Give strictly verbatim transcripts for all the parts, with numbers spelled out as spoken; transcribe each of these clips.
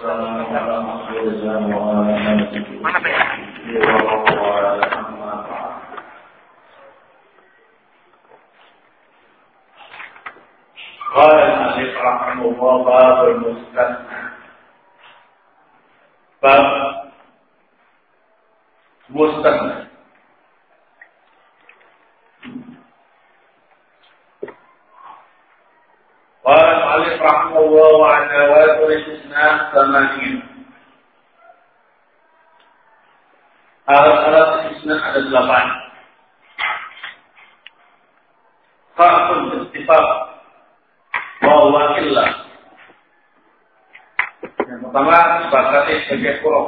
والسلام على رسول الله وعلى آله وصحبه أما بعد. قال المؤلف رحمه الله باب المستثنى. باب مستثنى. قال المؤلف رحمه الله وعن جواز الاستثناء ثمانية. Alat-alat istisna ada delapan. Farqun istifaq wa huwa illah. Yang pertama disepakati sebagai huruf,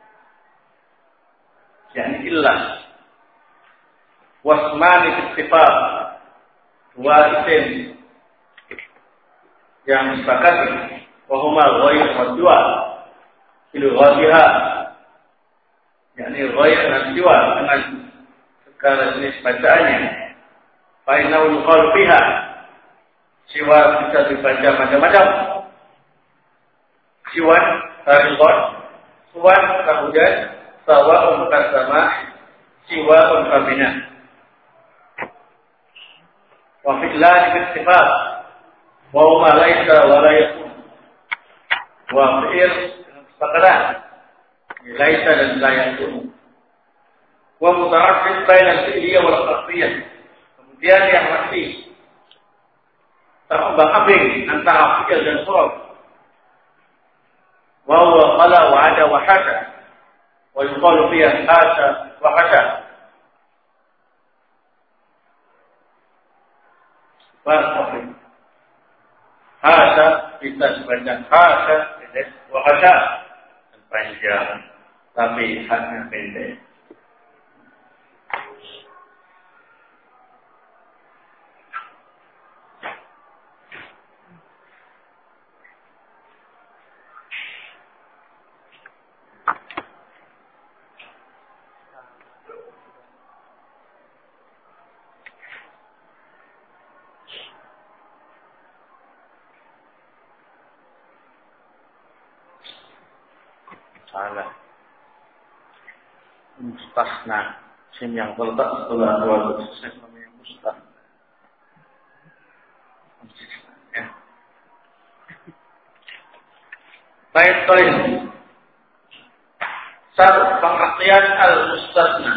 yakni illah. Wasmani istifaq, dua isim yang disepakati, wa huma ghair wa siwa fil ghadiha, yakni ghair dan siwa dengan segala jenis bacaannya. Fa innahu yuqalu fiha, siwa bisa dibaca macam-macam. Siwa dari ghad, siwa kemudian sawa untuk sama, siwa untuk bina. Wa fi'lan bi-ittifaq wa huma laisa wa la yakun. Wa fi'il sepakatan laisa dan la yakun. Wa mutaraddid baina al-fi'liyah wal qasdiyah. Kemudian yang masih terombang-ambing antara fi'il dan huruf. Wa huwa qala wa ada wa hada. Wa yuqalu fiha hada wa hada. Wa hada bisa dibaca hada pendek, wa hada panjang, tapi haknya pendek. Salah. Mustahna, sim yang terletak setelah dua huruf namanya mustahna. Ya. Baik, baik. Satu pengertian al-mustahna.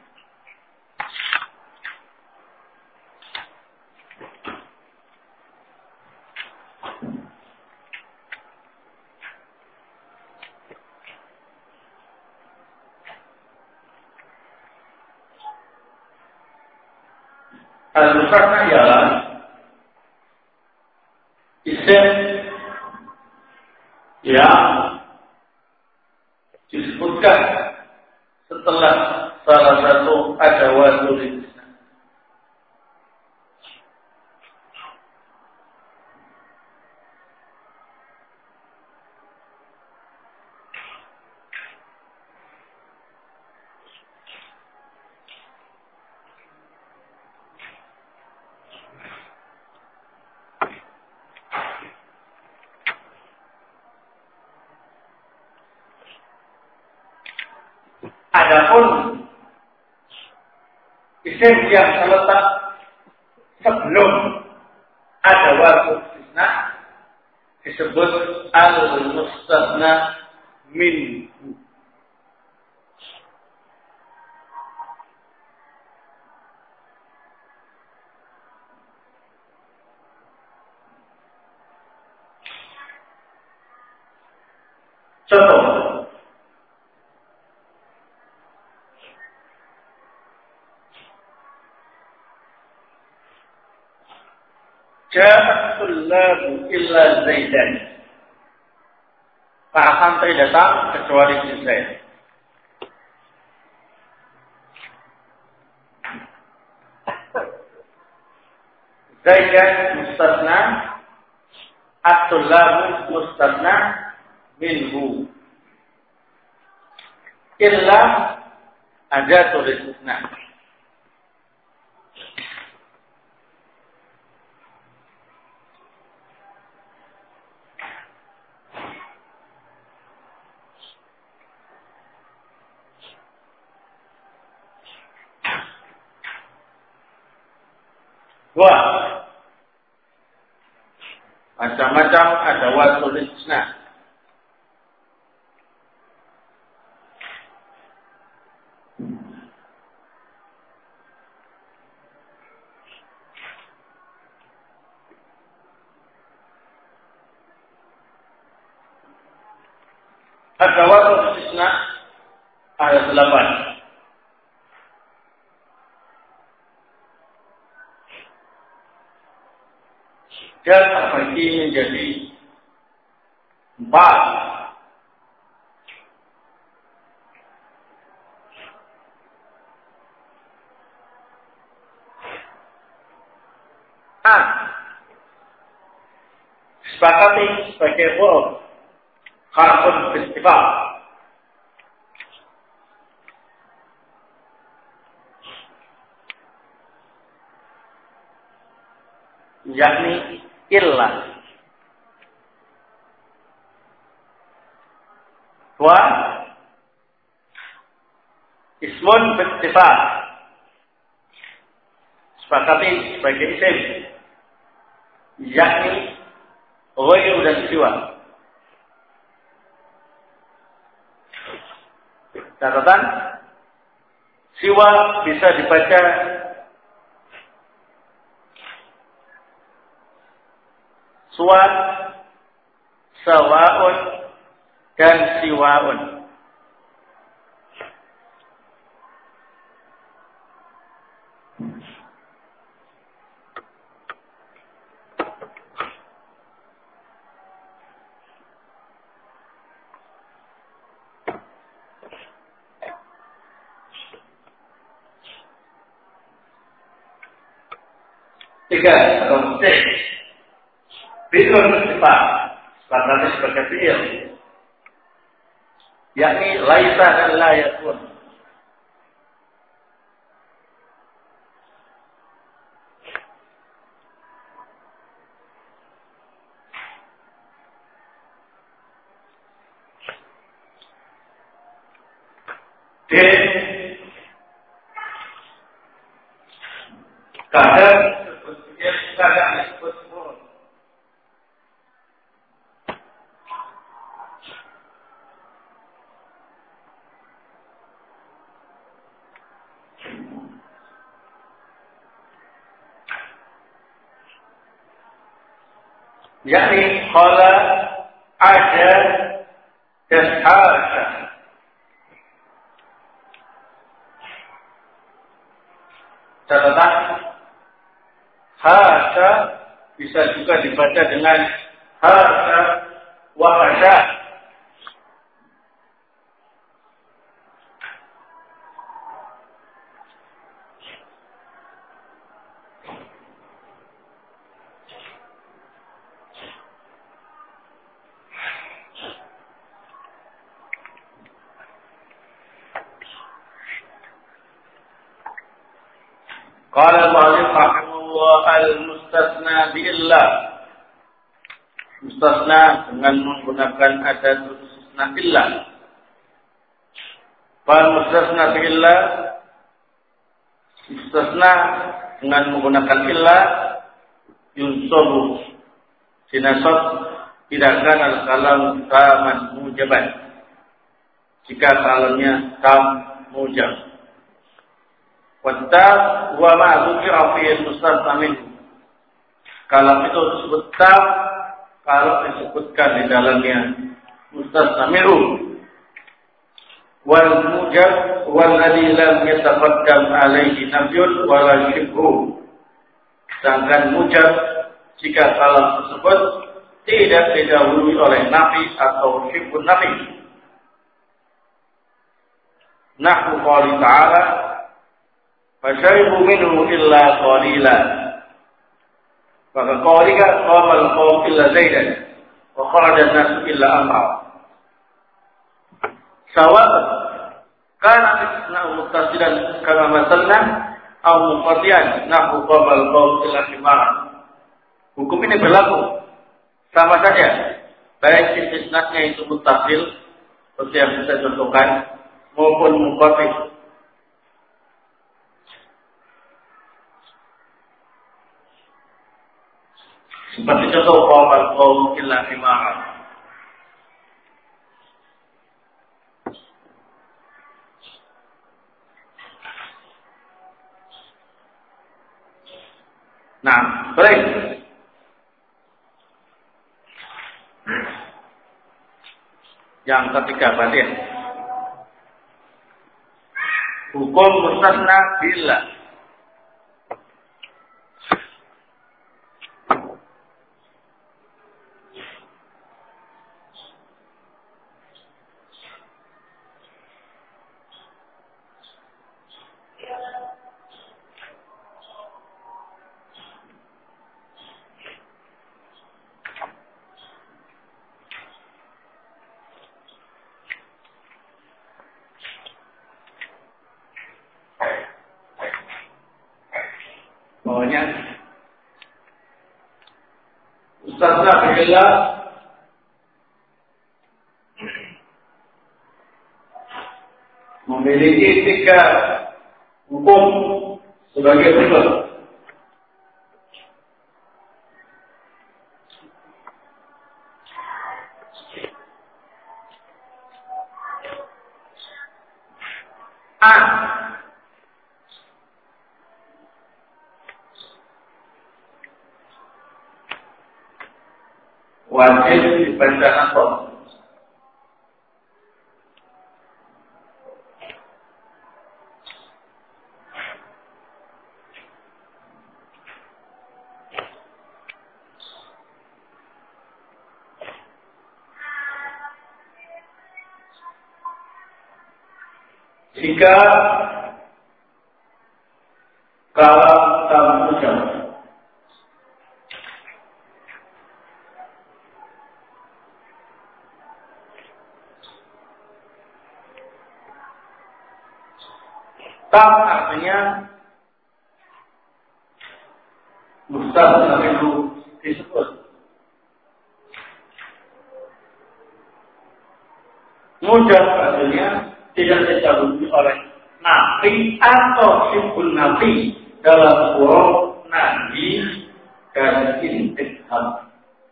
Al-mustahna ialah isim yang disebutkan setelah salah satu adawatul istisna. Adapun isim yang terletak sebelum ada waktu istisna disebut al-mustahna minhu. Contoh, ja'at tullabu illa Zaidan. Para santri datang kecuali si Zaid. Zaidan mustasna, at-tullabu mustasna minhu. Illa adatul istisna. Dua, macam-macam ada wasul istisna. Ada wasul istisna ada delapan. Dan terbagi menjadi empat. A. Sepakati sebagai huruf harfun istifham. Yakni illa. Dua, ismun bittifaq. Sepakati sebagai isim, yakni ghairu dan siwa. Catatan, siwa bisa dibaca suat, sawaun, dan siwaun. Tiga, atau six. Fi'lun istifham, sepakati sebagai fi'il, yakni laisa dan la yakun. D. Kadang disebut fi'il, kadang disebut huruf. Yakni qala, ada, dan hasya. Catatan, hasya bisa juga dibaca dengan hasya wa hasya. Qala al-mu'allif rahimahullah al-mustasna bi'illah. Mustasna dengan menggunakan adat istisna illah. Fal mustasna bi'illah, mustasna dengan menggunakan illah, yunsabu dinasab tidak kan al-kalam taman mujaban, jika kalamnya tam mujab. Watab wa ma dzukira fi mustasna minhu. Kalam itu disebut tab kalau disebutkan di dalamnya mustasna minhu. Wal mujab wal ladzi lam yatafaddam alaihi nafyun wa la shibhu. Sedangkan mujab jika kalam tersebut tidak didahului oleh nafi atau shibhun nafi. Nahwu qali ta'ala fasyaibu minhu illa qalila. Maka qalika qamal qawm illa zaidan wa kharaja an-nas illa amra. Sawa'an kana istisna'u muttasilan kama masalna aw munqati'an nahwu qamal qawm illa himar. Hukum ini berlaku sama saja baik istisna'nya itu muttasil seperti yang kita contohkan maupun munqati'. Seperti contoh qawmal qawm illa bima'am. Nah, baik. Yang ketiga batin. Hukum mustasna bila. Pokoknya mustasna bila memiliki tiga hukum sebagai berikut. A. Wajib dibaca nasab. Jika kalam kalam ucap tam artinya mustasna itu disebut. Mudah artinya tidak dicabut oleh nafi atau sifun nafi dalam huruf nahi dan istifham.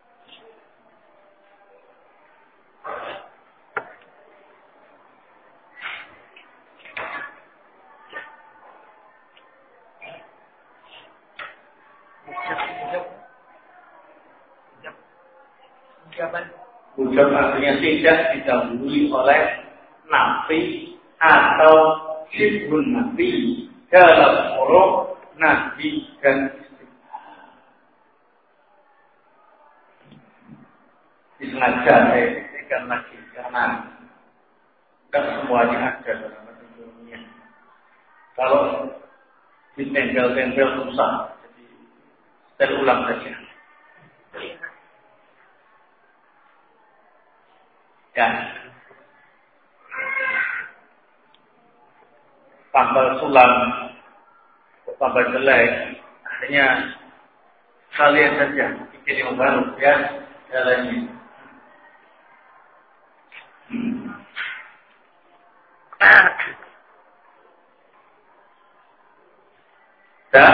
Ucap artinya tidak didahului oleh nafi atau sifun nafi dalam huruf nahi dan istifham. Disengaja saya berikan lagi karena tidak semuanya ada dalam bahasa Indonesia. Kalau ditempel-tempel susah, jadi saya ulang saja. Ya. Tambal sulam, tambal jelek, artinya kalian saja bikin yang baru, ya, jalannya. Hmm. Dah,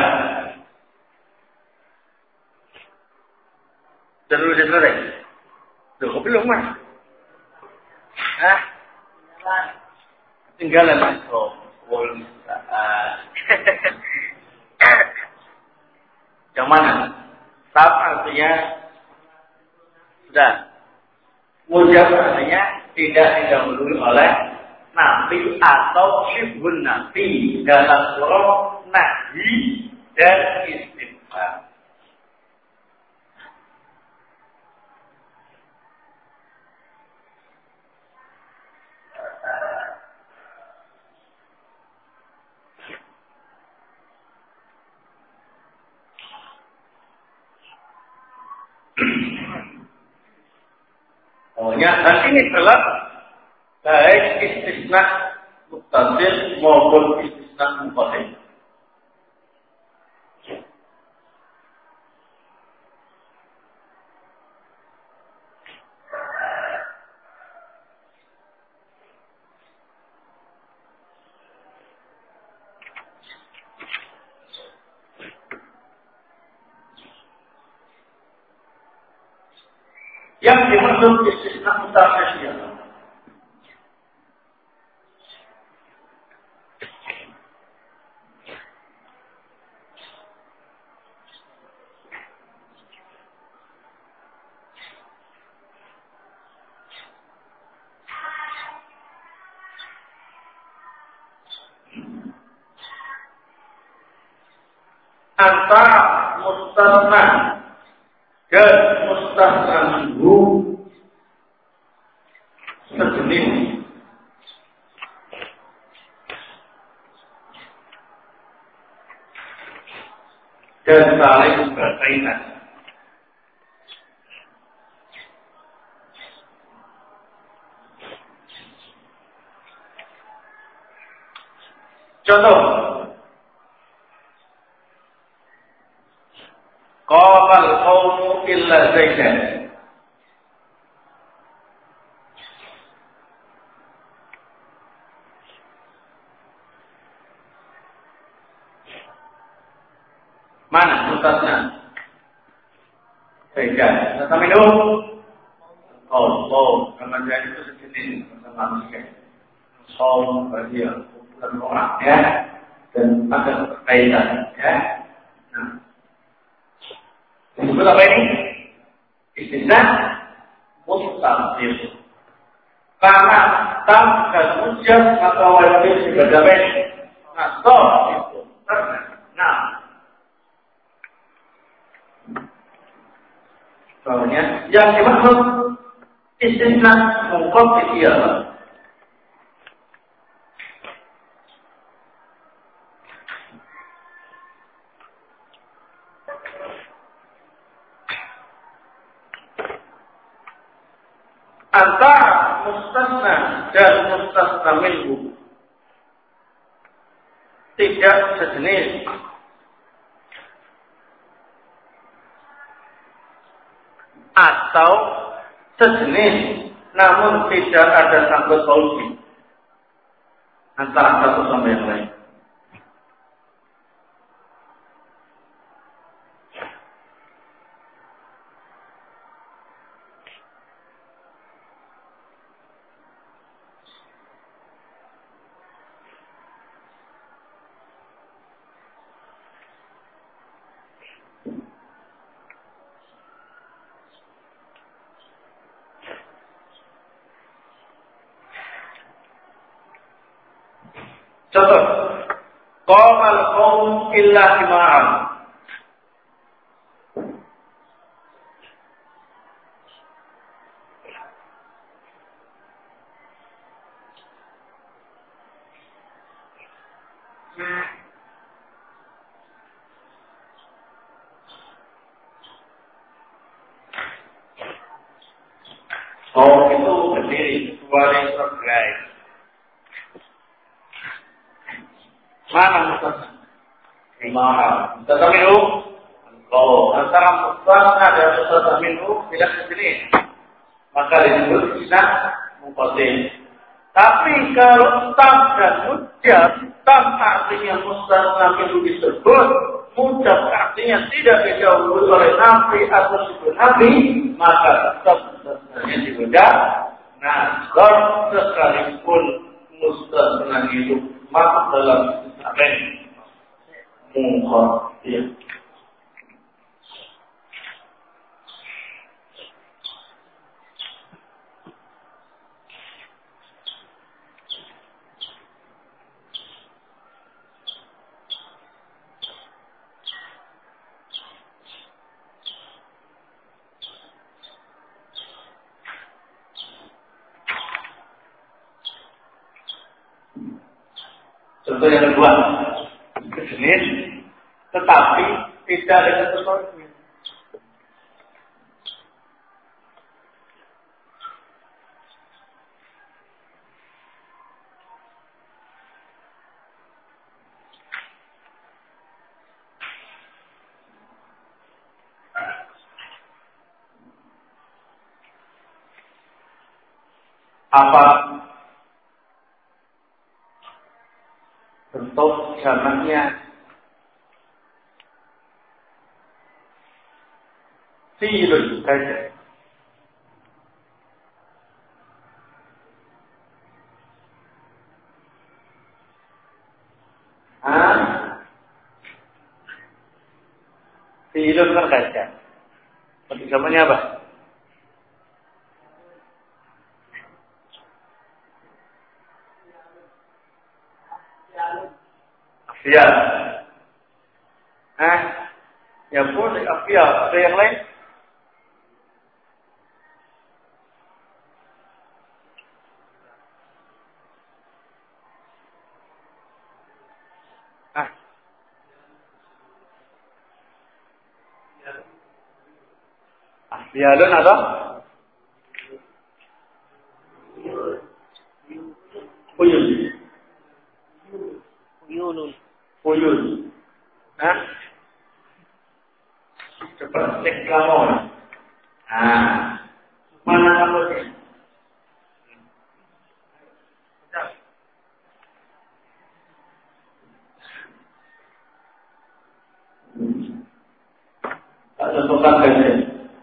terus selesai. Tuh, belum mas? Hah? Tinggalan mas. Oh. Yang mana? Tab artinya sudah. Mujab artinya tidak didahului oleh nafi atau syibhun nafi dalam huruf nahi dan istifham. Pokoknya hal ini adalah baik istisna muttasil maupun istisna munqati'. Yang dimaksud istisna mutakhir. Antara mustasna dan mustasna minhu sejenis dan saling berkaitan. Contoh, qamal qawmu illa zaidan. Mana mutasna? Zaidan. Kata minum. Oh, oh, kemudian itu sejenis sama manusia. Qawm berarti kumpulan orang ya, dan ada berkaitan ya. Nah, disebut apa ini? Istisna mustaqil. Karena tam dan ujab maka wajib dibacakan nasab itu. Nah, soalnya yang dimaksud istisna mungkot ialah antara mustasna dan mustasna minhu tidak sejenis atau sejenis namun tidak ada sangkut pautnya antara satu sama yang lain. Contoh, qamal qaum illa himaran. Qaum itu berdiri kecuali tergerai. Mana mustasna? Himaran. Mustasna minhu. Kalau antara mustasna dan mustasna minhu tidak sejenis, maka disebut istisna munqati'. Tapi kalau tam dan mujab, tam artinya mustasna minhu disebut, mujab artinya tidak dijauhi oleh nafi atau disebut nafi, maka tetap mustasnanya dibedah. Nah, kalau sekalipun mustasna itu masuk dalam istisna munqati'. Contoh yang kedua, sejenis tetapi tidak dengan sesuatu. Apa bentuk jamaknya? Fi'lun saja. Fi'ilun kan gajah. Bentuk jamaknya apa? Afiyal. Hah? Ya boleh afiyal. Ada yang lain? Ah. Afiyalun atau? Uyun. Uyunun. Uyun. Hah? Coba cek kamu. Ah. Mana kamu? Tak tentukan gajah.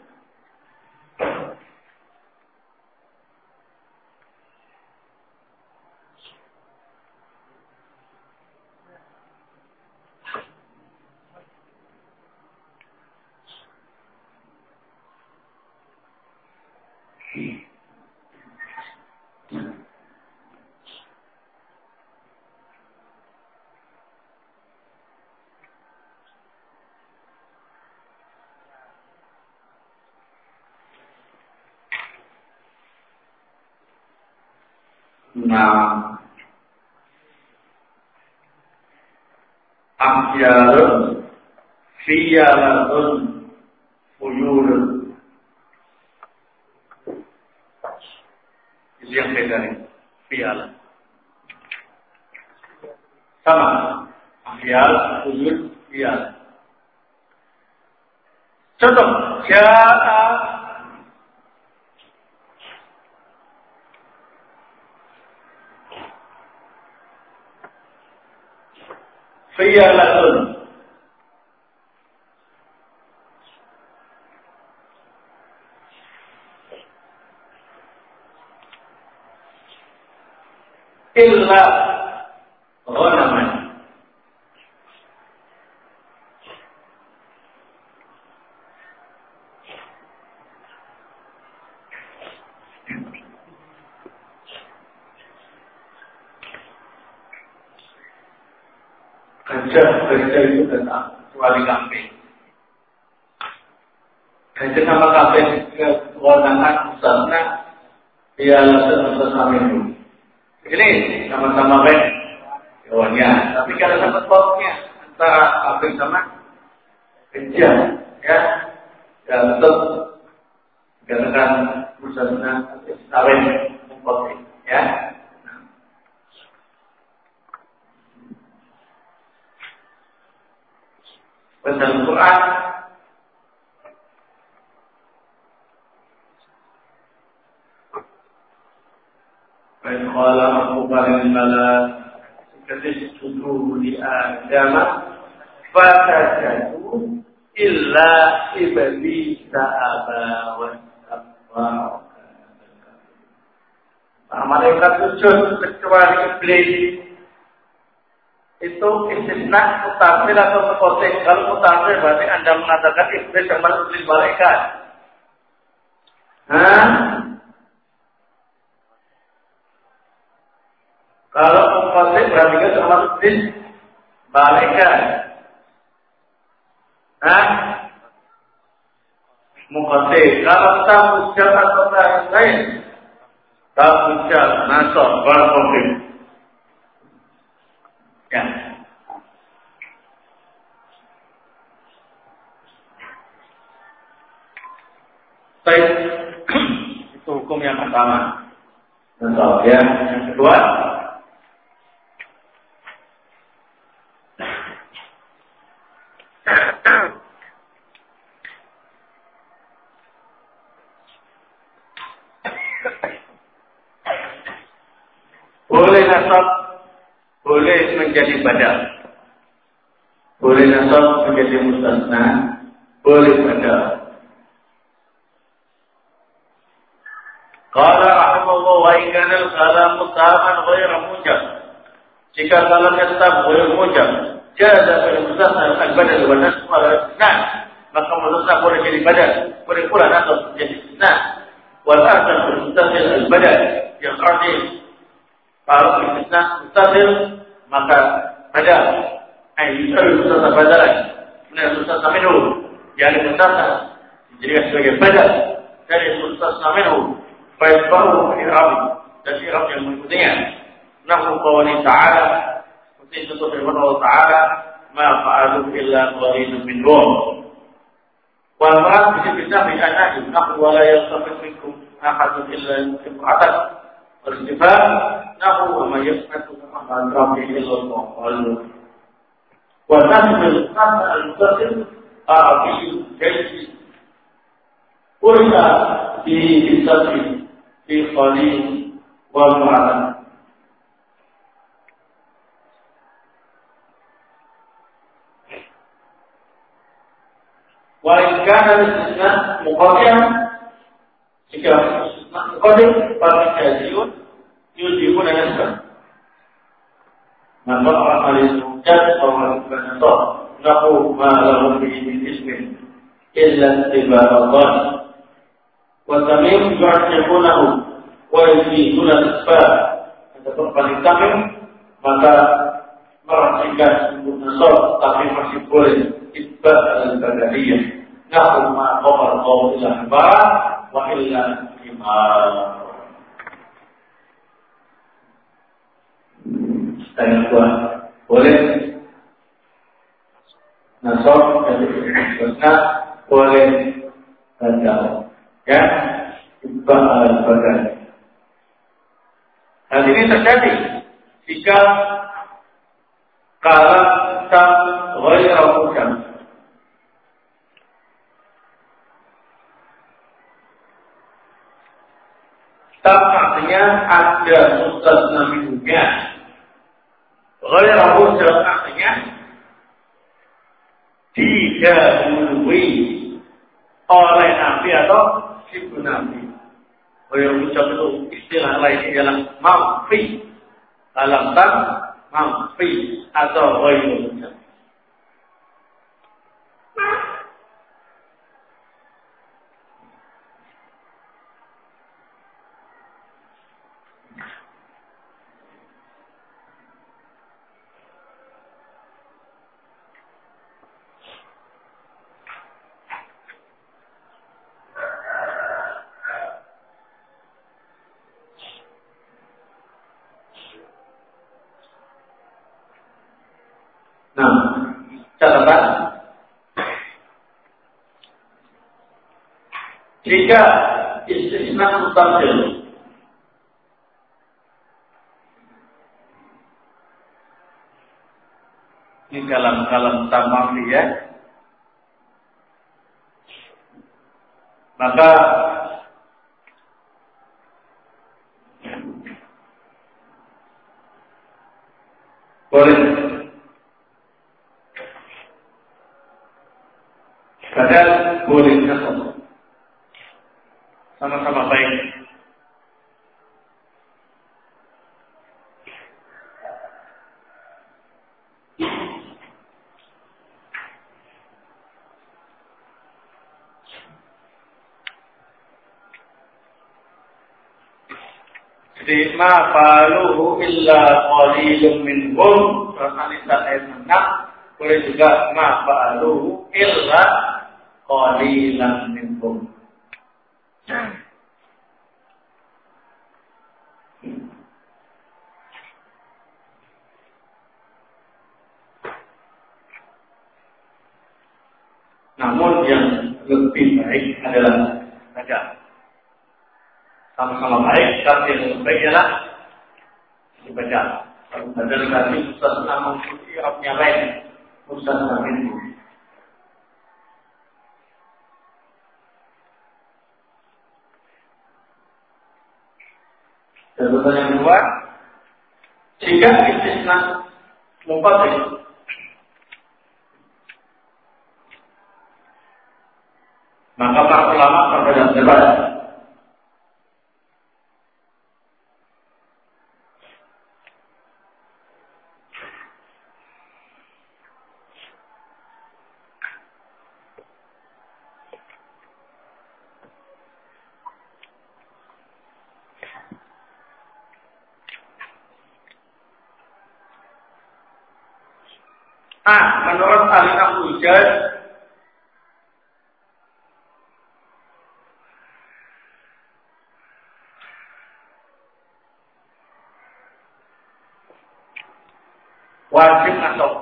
Nah, Amsyarun, Fiyalatun, Uyurun. Itu yang beda nih, Fiyalat. Sama, Amsyar, Uyur, Fiyalat. Contoh, Ja'a Fiyalatun. Illa ghanaman. Gajah-gajah itu datang kecuali kambing. Gajah sama kambing kewenangan misalnya dia langsung sama itu. Ini sama-sama kan hewannya, tapi kalau dapat baunya antara kambing sama gajah, ya, ya tetap dikatakan misalnya kawin mengkopi, ya. Dalam Quran Baik qala rabbuka lil malaikati isjudu li Adama fasajadu illa iblisa aba wastakbara. Nah, malaikat sujud kecuali iblis. Itu istisna mutakhir atau mutakhir. Kalau mutakhir berarti Anda mengatakan iblis termasuk iblis malaikat. Hah? Kalau mutakhir berarti kan termasuk iblis malaikat. Hah? Mutakhir. Kalau tak ujar atau tak lain, tak ujar nasab berkonflik. Ya. Baik. Itu hukum yang pertama. Contoh ya. Yang kedua. Boleh nasab, boleh menjadi badal. Boleh nasab menjadi mustasna, boleh badal. Qala rahimahullah wa in kana al-kalamu taman ghayra mujab. Jika kalamnya tetap ghayr mujab, jaza bil mustasna al-badal wa nasb al-istisna. maka mustatsna boleh jadi badal, boleh pula nasab menjadi istisna. Wal asal bermustasil al badal, yang arti kalau istisna mustasil maka badal. Ai yusal mustatsna badalan, benar mustatsna minhu, yang mustatsna dijadikan sebagai badal dari mustatsna minhu, baik baru i'rab dan i'rab yang mengikutinya. Nahu qawli ta'ala, seperti contoh firman Allah Ta'ala, ma fa'alu illa qalilun minhum. Wal marad bisa bi annahu nahu wa la yastafid minkum ahadun illa imra'atan. Wal istifham nahu wa ma yasmatu an rabbi illa Allah. Wa nahu qad al-muttasil arabi jayyid. Qulna fi bisabri fi qalil wal marad. Walaupun ada istisna muqaddam, jika istisna muqaddam pada kajian yujibu dan nasab. Maka orang al-mujad orang al-nasab nahu ma lahu bihi ismin illa tiba Allah. Wa tamim yu'tiqunahu wa yuziduna al-asbab. Ataupun paling tamim maka merasakan untuk nasab tapi masih boleh itba al-badaliyah. Nahu ma qawar qawl illa hibara wa illa himar. Tanya kuat boleh nasab dan istisna boleh badal ya itba al-badaliyah. Hal ini terjadi jika kalam tam ghairu mukam. Tam artinya ada mustasna minhunya. Ghairu mukam artinya didahului oleh Nabi atau ibu Nabi. Ghairu mukam itu istilah lain dalam mamfi. Dalam tam mamfi atau ghairu mukam. Nah, catatan jika istisna muttasil ini kalam-kalam tamam ya, maka boleh padahal boleh nasab sama-sama baik. Jadi ma faluhu illa qalilun minhum, terus ayat enam boleh juga ma faluhu illa qalilan minhum. Namun yang lebih baik adalah ada sama-sama baik, tapi yang lebih baik adalah dibaca. Kalau badal tadi mustasna mengikuti artinya lain, mustasna minhu. Catatan yang kedua, jika istisna munqati maka para ulama berbeda pendapat. Ah, menurut ahli nahwu ijaz, wajib nasab.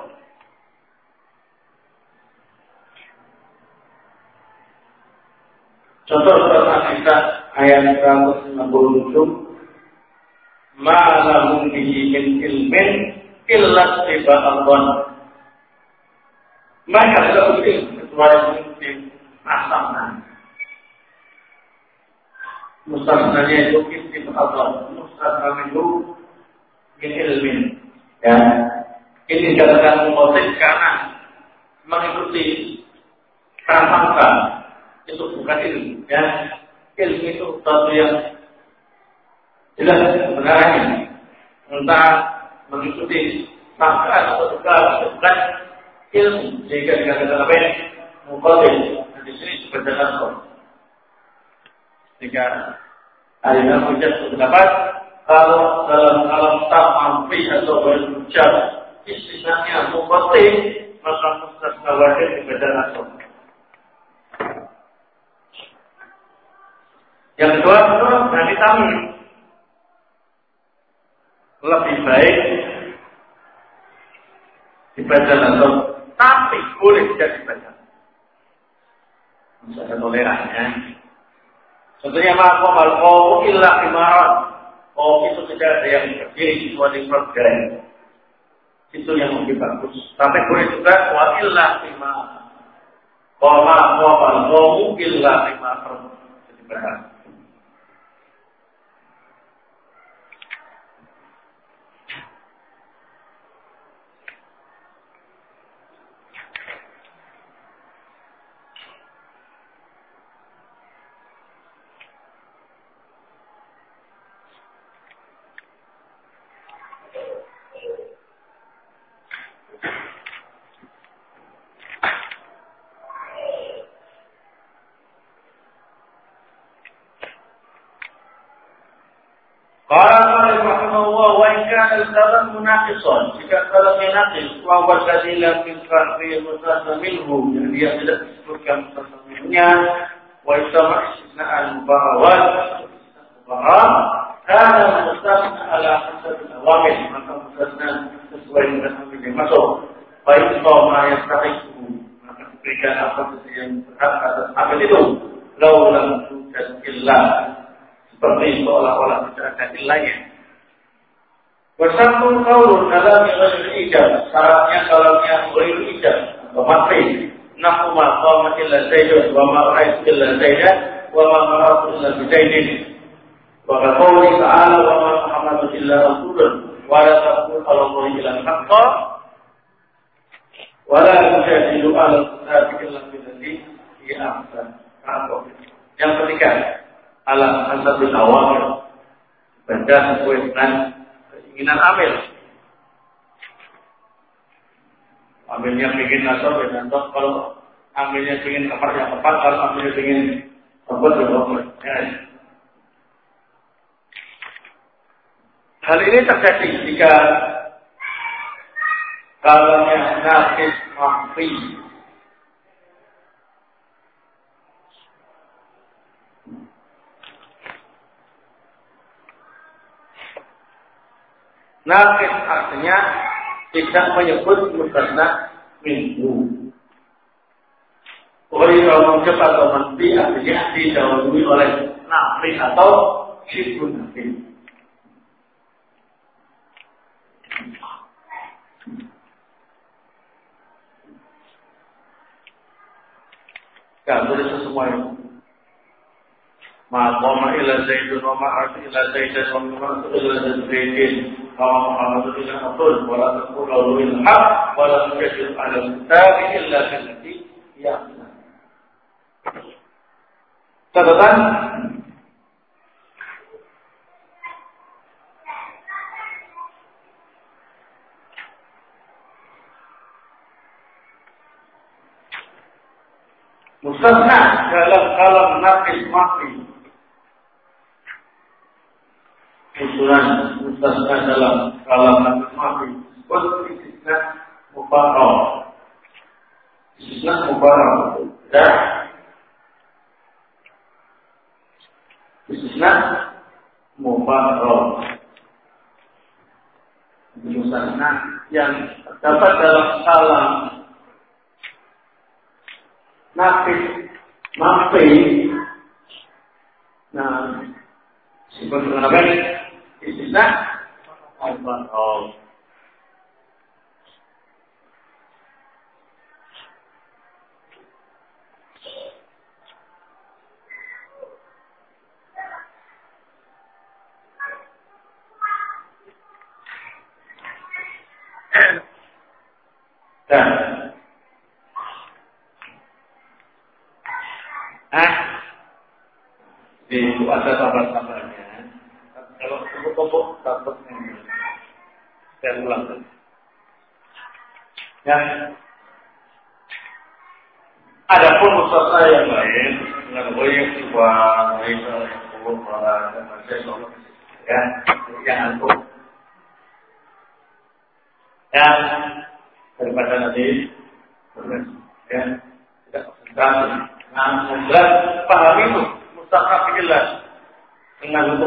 Contoh surat Al-Nisa ayat seratus enam puluh tujuh, ma lahum bihi min ilmin illa tiba'adhan. Mereka tidak mungkin kecuali mungkin asamnya. Mustasnanya itu tiba'adhan, mustasnanya itu min ilmin. Ya, ini dikatakan motif karena mengikuti prasangka. Itu bukan ilmu, ya. Ilmu itu sesuatu yang jelas kebenarannya. Entah mengikuti sangkaan atau segala bukan ilmu. Sehingga dikatakan apa ini? Muqabil. Dan di sini sebagai contoh. Jika ada yang menjadi pendapat, kalau dalam alam ta'amfi atau berucap istilahnya muqabil, maka mustasna wajib dibaca nasab. Yang kedua itu berarti tamyiz. Lebih baik dibaca nasab, tapi boleh tidak dibaca. Masih ada tolerannya. Contohnya maka mal illa imaran. Oh, itu tidak ada yang berdiri kecuali pergerakan. Itu yang lebih bagus. Tapi boleh juga wa illa imaran. Qama wa mal illa imaran. Jadi berat. Al-kalam munaqisan, jika kalamnya naqis, wa huwa alladhi lam yuzkar fi mustasna minhu, yang dia tidak disebutkan mustasna minhunya, wa yusama istisna'an mubarawat, mubarawat, kana mustasna ala hasab al-awamil, maka mustasna sesuai dengan amil yang masuk. Wa yusama yastahiqu, maka diberikan apa yang berhak atas amil itu. Lau lam tujad illa, seperti seolah-olah tidak ada illanya. Bersambung kaulun dalam ghairil ijab, syaratnya kalamnya ghairil ijab atau mati. Nahu ma qamat illa zaidun wa ma ra'aytu illa zaidan wa ma marartu illa bizaidin. Wa qawli ta'ala wa ma Muhammadun illa rasulun wa la taqul ala Allahi illa al-haqqa wa la tujadilu ala al-kitabi illa billati hiya ahsan. Yang ketiga, ala hasabil awamir, baca sesuai dengan keinginan amil. Amilnya ingin nasab ya nasab, kalau amilnya ingin tempat yang tepat, kalau amilnya ingin tempat yang tepat. Ya. Hal ini terjadi jika kalamnya naqis mahfi. Naqis artinya tidak menyebut mustasna minhu. Oleh kalau mujab atau manfi artinya didahului oleh nafi atau syibun nafi. Tidak boleh semuanya. Ma qama ila zaidun wa ma'at ila zaidan wa ma'at ila zaidin wa Muhammadun ila rasul wa la taqulu bil haqq wa la tujadilu 'ala al-kitabi illa billati hiya ahsan. Catatan mustasna dalam kalam naqis mahfi. Usulan mustasna dalam kalam naqis mahfi. Wasfisna mufarrad. Istisna mufarrad. Dan istisna mufarrad. Istisna yang terdapat dalam kalam nafis, nafi. Nah, disebut dengan apa? Istisna mufarrad. Dan ah itu ada sabar-sabarnya. Kalau kelompok satunya saya ulang. Ya. Adapun usaha yang lain dengan boleh sebuah mereka yang perlu para manusia ya yang antum ya daripada nanti ya tidak konsentrasi. Nah, jelas pahami itu mustahab jelas dengan